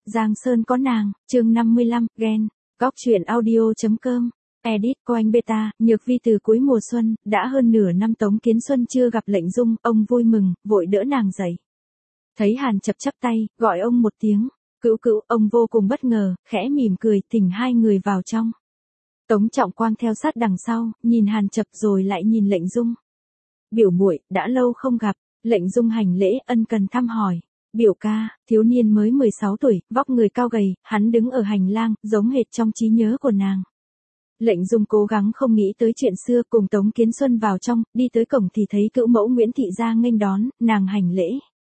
Giang Sơn có nàng, chương 55, ghen. Góc truyện audio.com. Edit của anh Beta, Nhược Vi. Từ cuối mùa xuân, đã hơn nửa năm Tống Kiến Xuân chưa gặp Lệnh Dung, ông vui mừng, vội đỡ nàng dậy. Thấy Hàn Chập chắp tay, gọi ông một tiếng, Cữu Cữu, ông vô cùng bất ngờ, khẽ mỉm cười, thỉnh hai người vào trong. Tống Trọng Quang theo sát đằng sau, nhìn Hàn Chập rồi lại nhìn Lệnh Dung. Biểu muội, đã lâu không gặp. Lệnh Dung hành lễ, ân cần thăm hỏi. Biểu ca, thiếu niên mới 16 tuổi, vóc người cao gầy, hắn đứng ở hành lang, giống hệt trong trí nhớ của nàng. Lệnh Dung cố gắng không nghĩ tới chuyện xưa, cùng Tống Kiến Xuân vào trong, đi tới cổng thì thấy cữu mẫu Nguyễn Thị ra nghênh đón, nàng hành lễ.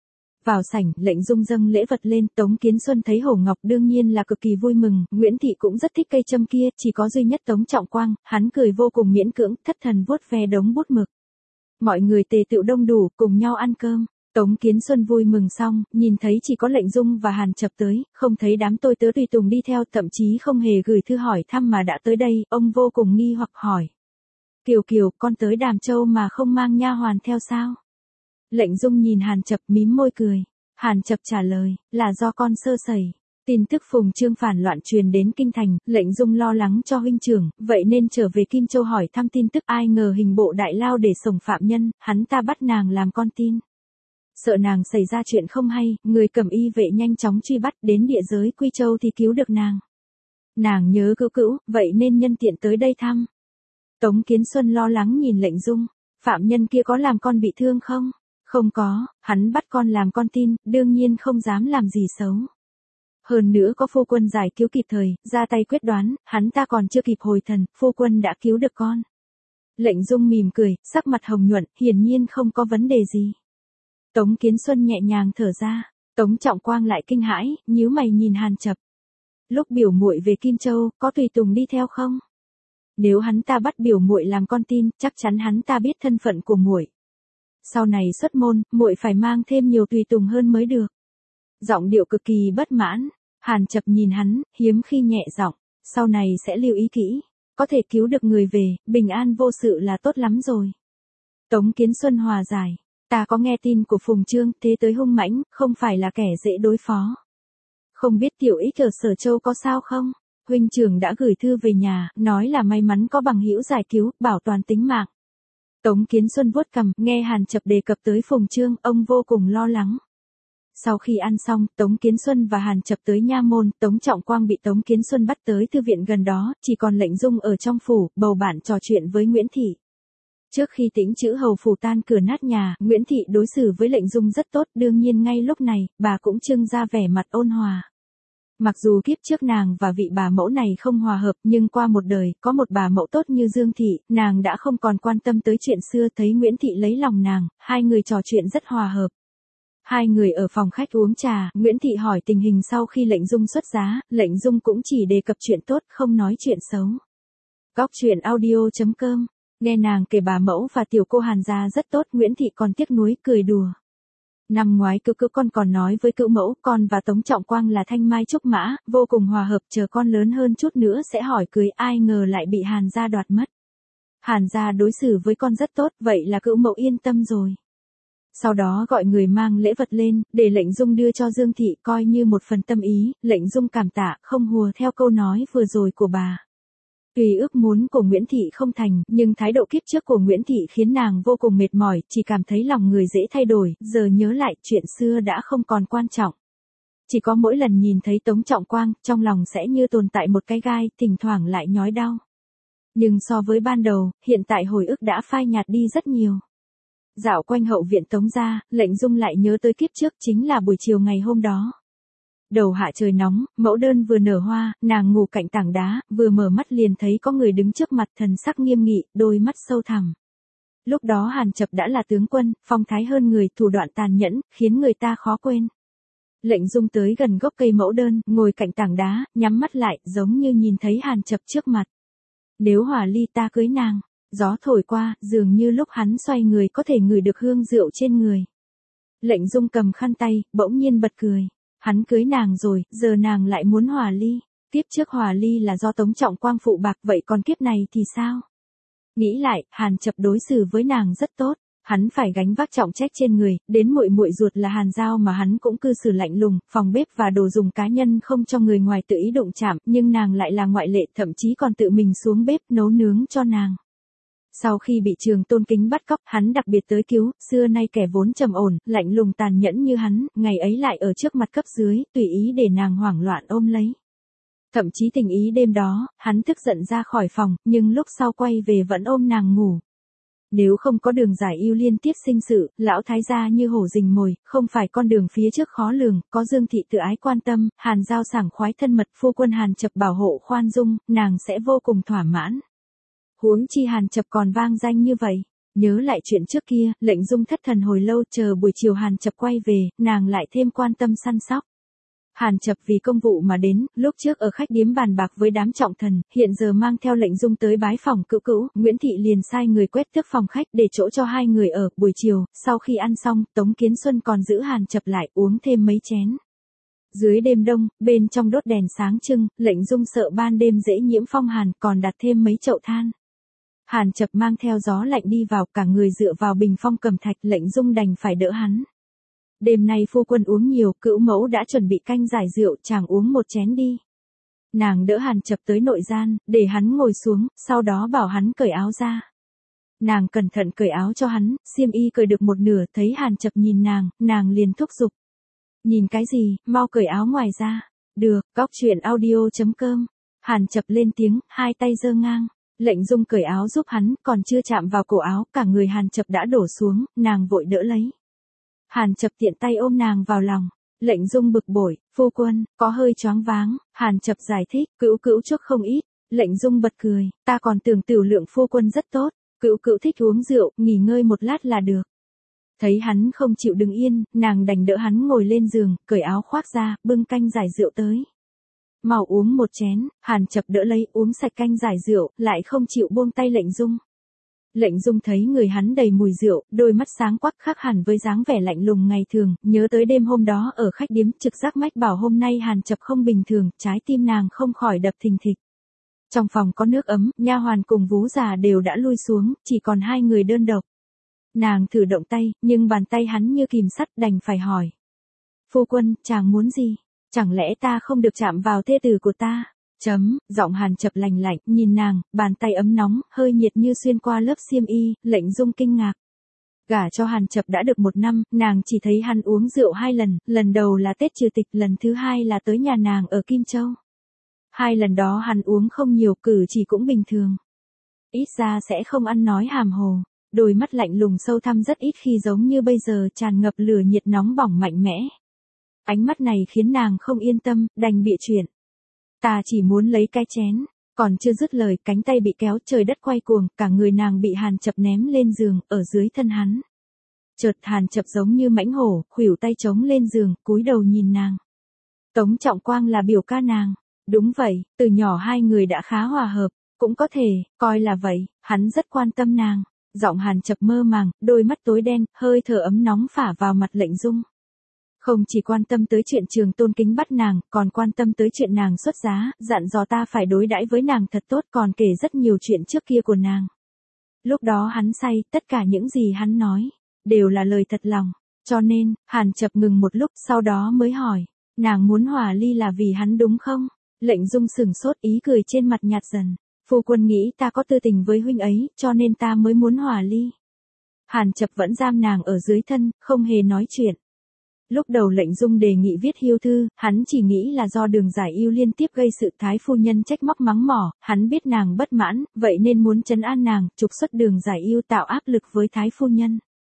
Vào sảnh, Lệnh Dung dâng lễ vật lên, Tống Kiến Xuân thấy hổ ngọc đương nhiên là cực kỳ vui mừng, Nguyễn Thị cũng rất thích cây châm kia, chỉ có duy nhất Tống Trọng Quang, hắn cười vô cùng miễn cưỡng, thất thần vuốt ve đống bút mực. Mọi người tề tựu đông đủ, cùng nhau ăn cơm. Tống Kiến Xuân vui mừng xong, nhìn thấy chỉ có Lệnh Dung và Hàn Chập tới, không thấy đám tôi tớ tùy tùng đi theo, thậm chí không hề gửi thư hỏi thăm mà đã tới đây, ông vô cùng nghi hoặc hỏi. Kiều Kiều, con tới Đàm Châu mà không mang nha hoàn theo sao? Lệnh Dung nhìn Hàn Chập mím môi cười. Hàn Chập trả lời, là do con sơ sẩy. Tin tức Phùng Trương phản loạn truyền đến kinh thành, Lệnh Dung lo lắng cho huynh trưởng, vậy nên trở về Kim Châu hỏi thăm tin tức, ai ngờ hình bộ đại lao để sổng phạm nhân, hắn ta bắt nàng làm con tin. Sợ nàng xảy ra chuyện không hay, người cầm y vệ nhanh chóng truy bắt, đến địa giới Quy Châu thì cứu được nàng. Nàng nhớ Cữu Cữu, vậy nên nhân tiện tới đây thăm. Tống Kiến Xuân lo lắng nhìn Lệnh Dung, phạm nhân kia có làm con bị thương không? Không có, hắn bắt con làm con tin, đương nhiên không dám làm gì xấu. Hơn nữa có phu quân giải cứu kịp thời, ra tay quyết đoán, hắn ta còn chưa kịp hồi thần, phu quân đã cứu được con. Lệnh Dung mỉm cười, sắc mặt hồng nhuận, hiển nhiên không có vấn đề gì. Tống Kiến Xuân nhẹ nhàng thở ra, Tống Trọng Quang lại kinh hãi, nhíu mày nhìn Hàn Chập. Lúc biểu muội về Kim Châu, có tùy tùng đi theo không? Nếu hắn ta bắt biểu muội làm con tin, chắc chắn hắn ta biết thân phận của muội. Sau này xuất môn, muội phải mang thêm nhiều tùy tùng hơn mới được. Giọng điệu cực kỳ bất mãn, Hàn Chập nhìn hắn, hiếm khi nhẹ giọng, sau này sẽ lưu ý kỹ, có thể cứu được người về, bình an vô sự là tốt lắm rồi. Tống Kiến Xuân hòa giải, ta có nghe tin của Phùng Trương, thế tới hung mãnh, không phải là kẻ dễ đối phó. Không biết Tiểu Ích ở Sở Châu có sao không? Huynh trưởng đã gửi thư về nhà, nói là may mắn có bằng hữu giải cứu, bảo toàn tính mạng. Tống Kiến Xuân vuốt cằm, nghe Hàn Chập đề cập tới Phùng Trương, ông vô cùng lo lắng. Sau khi ăn xong, Tống Kiến Xuân và Hàn Chập tới nha môn, Tống Trọng Quang bị Tống Kiến Xuân bắt tới thư viện gần đó, chỉ còn Lệnh Dung ở trong phủ, bầu bạn trò chuyện với Nguyễn Thị. Trước khi Tĩnh Chữ hầu phủ tan cửa nát nhà, Nguyễn Thị đối xử với Lệnh Dung rất tốt, đương nhiên ngay lúc này, bà cũng trưng ra vẻ mặt ôn hòa. Mặc dù kiếp trước nàng và vị bà mẫu này không hòa hợp, nhưng qua một đời, có một bà mẫu tốt như Dương Thị, nàng đã không còn quan tâm tới chuyện xưa, thấy Nguyễn Thị lấy lòng nàng, hai người trò chuyện rất hòa hợp. Hai người ở phòng khách uống trà, Nguyễn Thị hỏi tình hình sau khi Lệnh Dung xuất giá, Lệnh Dung cũng chỉ đề cập chuyện tốt, không nói chuyện xấu. Góc truyện audio.com, nghe nàng kể bà mẫu và tiểu cô Hàn gia rất tốt, Nguyễn Thị còn tiếc nuối, cười đùa. Năm ngoái Cữu Cữu con còn nói với Cữu mẫu, con và Tống Trọng Quang là thanh mai trúc mã, vô cùng hòa hợp, chờ con lớn hơn chút nữa sẽ hỏi cưới, ai ngờ lại bị Hàn gia đoạt mất. Hàn gia đối xử với con rất tốt, vậy là Cữu mẫu yên tâm rồi. Sau đó gọi người mang lễ vật lên, để Lệnh Dung đưa cho Dương Thị, coi như một phần tâm ý, Lệnh Dung cảm tạ, không hùa theo câu nói vừa rồi của bà. Tuy ước muốn của Nguyễn Thị không thành, nhưng thái độ kiếp trước của Nguyễn Thị khiến nàng vô cùng mệt mỏi, chỉ cảm thấy lòng người dễ thay đổi, giờ nhớ lại, chuyện xưa đã không còn quan trọng. Chỉ có mỗi lần nhìn thấy Tống Trọng Quang, trong lòng sẽ như tồn tại một cái gai, thỉnh thoảng lại nhói đau. Nhưng so với ban đầu, hiện tại hồi ức đã phai nhạt đi rất nhiều. Dạo quanh hậu viện Tống gia, Lệnh Dung lại nhớ tới kiếp trước, chính là buổi chiều ngày hôm đó. Đầu hạ trời nóng, mẫu đơn vừa nở hoa, nàng ngủ cạnh tảng đá, vừa mở mắt liền thấy có người đứng trước mặt, thần sắc nghiêm nghị, đôi mắt sâu thẳm. Lúc đó Hàn Chập đã là tướng quân, phong thái hơn người, thủ đoạn tàn nhẫn, khiến người ta khó quên. Lệnh Dung tới gần gốc cây mẫu đơn, ngồi cạnh tảng đá, nhắm mắt lại, giống như nhìn thấy Hàn Chập trước mặt. Nếu Hòa Ly ta cưới nàng, gió thổi qua, dường như lúc hắn xoay người có thể ngửi được hương rượu trên người. Lệnh Dung cầm khăn tay, bỗng nhiên bật cười. Hắn cưới nàng rồi, giờ nàng lại muốn hòa ly. Kiếp trước hòa ly là do Tống Trọng Quang phụ bạc, vậy còn kiếp này thì sao? Nghĩ lại, Hàn Chập đối xử với nàng rất tốt. Hắn phải gánh vác trọng trách trên người, đến muội muội ruột là Hàn Giao mà hắn cũng cư xử lạnh lùng, phòng bếp và đồ dùng cá nhân không cho người ngoài tự ý đụng chạm, nhưng nàng lại là ngoại lệ, thậm chí còn tự mình xuống bếp nấu nướng cho nàng. Sau khi bị Trường Tôn Kính bắt cóc, hắn đặc biệt tới cứu, xưa nay kẻ vốn trầm ổn, lạnh lùng tàn nhẫn như hắn, ngày ấy lại ở trước mặt cấp dưới, tùy ý để nàng hoảng loạn ôm lấy. Thậm chí tình ý đêm đó, hắn tức giận ra khỏi phòng, nhưng lúc sau quay về vẫn ôm nàng ngủ. Nếu không có Đường Giải Yêu liên tiếp sinh sự, lão thái gia như hổ rình mồi, không phải con đường phía trước khó lường, có Dương thị tự ái quan tâm, Hàn Giao sảng khoái thân mật, phu quân Hàn Chập bảo hộ khoan dung, nàng sẽ vô cùng thỏa mãn. Huống chi Hàn Chập còn vang danh như vậy. Nhớ lại chuyện trước kia, Lệnh Dung thất thần hồi lâu, chờ buổi chiều Hàn Chập quay về, nàng lại thêm quan tâm săn sóc. Hàn Chập vì công vụ mà đến, lúc trước ở khách điếm bàn bạc với đám trọng thần, hiện giờ mang theo Lệnh Dung tới bái phòng cữu cữu, Nguyễn Thị liền sai người quét tước phòng khách để chỗ cho hai người ở. Buổi chiều, sau khi ăn xong, Tống Kiến Xuân còn giữ Hàn Chập lại uống thêm mấy chén. Dưới đêm đông, bên trong đốt đèn sáng trưng, Lệnh Dung sợ ban đêm dễ nhiễm phong hàn, còn đặt thêm mấy chậu than. Hàn Chập mang theo gió lạnh đi vào, cả người dựa vào bình phong cẩm thạch, Lệnh Dung đành phải đỡ hắn. Đêm nay phu quân uống nhiều, cữu mẫu đã chuẩn bị canh giải rượu, chàng uống một chén đi. Nàng đỡ Hàn Chập tới nội gian, để hắn ngồi xuống, sau đó bảo hắn cởi áo ra. Nàng cẩn thận cởi áo cho hắn, xiêm y cởi được một nửa, thấy Hàn Chập nhìn nàng liền thúc giục. Nhìn cái gì, mau cởi áo ngoài ra. Được, góc truyện audio.com. Hàn Chập lên tiếng, hai tay giơ ngang. Lệnh Dung cởi áo giúp hắn, còn chưa chạm vào cổ áo, cả người Hàn Chập đã đổ xuống, nàng vội đỡ lấy. Hàn Chập tiện tay ôm nàng vào lòng. Lệnh Dung bực bội, phu quân, có hơi choáng váng. Hàn Chập giải thích, cữu cữu chuốc không ít. Lệnh Dung bật cười, ta còn tưởng tiểu lượng phu quân rất tốt. Cữu cữu thích uống rượu, nghỉ ngơi một lát là được. Thấy hắn không chịu đứng yên, nàng đành đỡ hắn ngồi lên giường, cởi áo khoác ra, bưng canh giải rượu tới. Mau uống một chén. Hàn Chập đỡ lấy uống sạch canh giải rượu, lại không chịu buông tay Lệnh Dung. Lệnh Dung thấy người hắn đầy mùi rượu, đôi mắt sáng quắc khác hẳn với dáng vẻ lạnh lùng ngày thường, nhớ tới đêm hôm đó ở khách điếm, trực giác mách bảo hôm nay Hàn Chập không bình thường, trái tim nàng không khỏi đập thình thịch. Trong phòng có nước ấm, nha hoàn cùng vú già đều đã lui xuống, chỉ còn hai người đơn độc. Nàng thử động tay, nhưng bàn tay hắn như kìm sắt, đành phải hỏi. Phu quân, chàng muốn gì? Chẳng lẽ ta không được chạm vào thê tử của ta? Giọng Hàn Chập lành lạnh, nhìn nàng, bàn tay ấm nóng, hơi nhiệt như xuyên qua lớp xiêm y. Lệnh Dung kinh ngạc. Gả cho Hàn Chập đã được 1 năm, nàng chỉ thấy hắn uống rượu 2 lần, lần đầu là Tết Trừ Tịch, lần thứ 2 là tới nhà nàng ở Kim Châu. 2 lần đó hắn uống không nhiều, cử chỉ cũng bình thường. Ít ra sẽ không ăn nói hàm hồ. Đôi mắt lạnh lùng sâu thẳm rất ít khi giống như bây giờ, tràn ngập lửa nhiệt nóng bỏng mạnh mẽ. Ánh mắt này khiến nàng không yên tâm, đành bịa chuyện. Ta chỉ muốn lấy cái chén. Còn chưa dứt lời, cánh tay bị kéo, trời đất quay cuồng, cả người nàng bị Hàn Chập ném lên giường, ở dưới thân hắn. Chợt Hàn Chập giống như mãnh hổ, khuỷu tay chống lên giường, cúi đầu nhìn nàng. Tống Trọng Quang là biểu ca nàng. Đúng vậy, từ nhỏ hai người đã khá hòa hợp, cũng có thể coi là vậy, hắn rất quan tâm nàng. Giọng Hàn Chập mơ màng, đôi mắt tối đen, hơi thở ấm nóng phả vào mặt Lệnh Dung. Không chỉ quan tâm tới chuyện Trường Tôn Kính bắt nàng, còn quan tâm tới chuyện nàng xuất giá, dặn dò ta phải đối đãi với nàng thật tốt, còn kể rất nhiều chuyện trước kia của nàng. Lúc đó hắn say, tất cả những gì hắn nói đều là lời thật lòng. Cho nên, Hàn Chập ngừng một lúc, sau đó mới hỏi, nàng muốn hòa ly là vì hắn đúng không? Lệnh Dung sừng sốt, ý cười trên mặt nhạt dần. Phu quân nghĩ ta có tư tình với huynh ấy, cho nên ta mới muốn hòa ly. Hàn Chập vẫn giam nàng ở dưới thân, không hề nói chuyện. Lúc đầu Lệnh Dung đề nghị viết hiêu thư, hắn chỉ nghĩ là do Đường Giải Yêu liên tiếp gây sự, thái phu nhân trách móc mắng mỏ, hắn biết nàng bất mãn, vậy nên muốn trấn an nàng, trục xuất Đường Giải Yêu, tạo áp lực với thái phu nhân.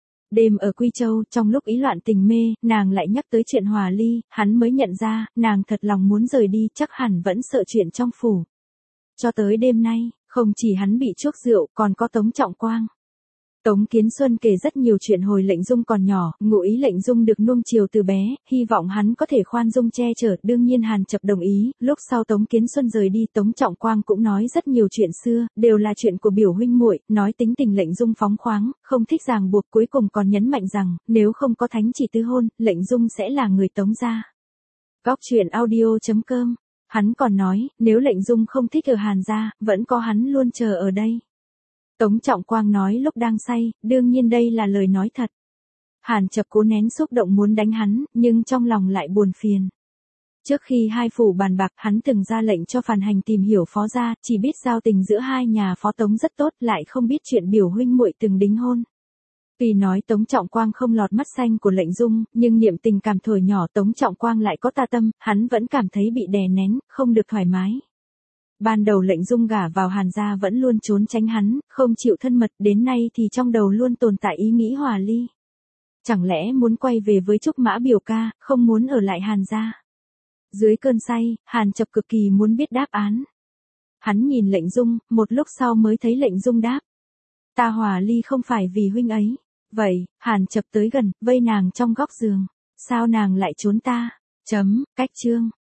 Đêm ở Quy Châu, trong lúc ý loạn tình mê, nàng lại nhắc tới chuyện hòa ly, hắn mới nhận ra, nàng thật lòng muốn rời đi, chắc hẳn vẫn sợ chuyện trong phủ. Cho tới đêm nay, không chỉ hắn bị chuốc rượu, còn có Tống Trọng Quang. Tống Kiến Xuân kể rất nhiều chuyện hồi Lệnh Dung còn nhỏ, ngụ ý Lệnh Dung được nuông chiều từ bé, hy vọng hắn có thể khoan dung che chở, đương nhiên Hàn Chập đồng ý. Lúc sau Tống Kiến Xuân rời đi, Tống Trọng Quang cũng nói rất nhiều chuyện xưa, đều là chuyện của biểu huynh muội, nói tính tình Lệnh Dung phóng khoáng, không thích ràng buộc, cuối cùng còn nhấn mạnh rằng, nếu không có thánh chỉ tứ hôn, Lệnh Dung sẽ là người Tống gia. Góc truyện audio.com. Hắn còn nói, nếu Lệnh Dung không thích ở Hàn gia, vẫn có hắn luôn chờ ở đây. Tống Trọng Quang nói lúc đang say, đương nhiên đây là lời nói thật. Hàn Chập cố nén xúc động muốn đánh hắn, nhưng trong lòng lại buồn phiền. Trước khi hai phủ bàn bạc, hắn từng ra lệnh cho Phàn Hành tìm hiểu Phó gia, chỉ biết giao tình giữa hai nhà Phó Tống rất tốt, lại không biết chuyện biểu huynh muội từng đính hôn. Tuy nói Tống Trọng Quang không lọt mắt xanh của Lệnh Dung, nhưng niệm tình cảm thổi nhỏ Tống Trọng Quang lại có tà tâm, hắn vẫn cảm thấy bị đè nén, không được thoải mái. Ban đầu Lệnh Dung gả vào Hàn gia vẫn luôn trốn tránh hắn, không chịu thân mật, đến nay thì trong đầu luôn tồn tại ý nghĩ hòa ly. Chẳng lẽ muốn quay về với Trúc Mã biểu ca, không muốn ở lại Hàn gia? Dưới cơn say, Hàn Chập cực kỳ muốn biết đáp án. Hắn nhìn Lệnh Dung, một lúc sau mới thấy Lệnh Dung đáp. Ta hòa ly không phải vì huynh ấy. Vậy, Hàn Chập tới gần, vây nàng trong góc giường. Sao nàng lại trốn ta? Cách chương.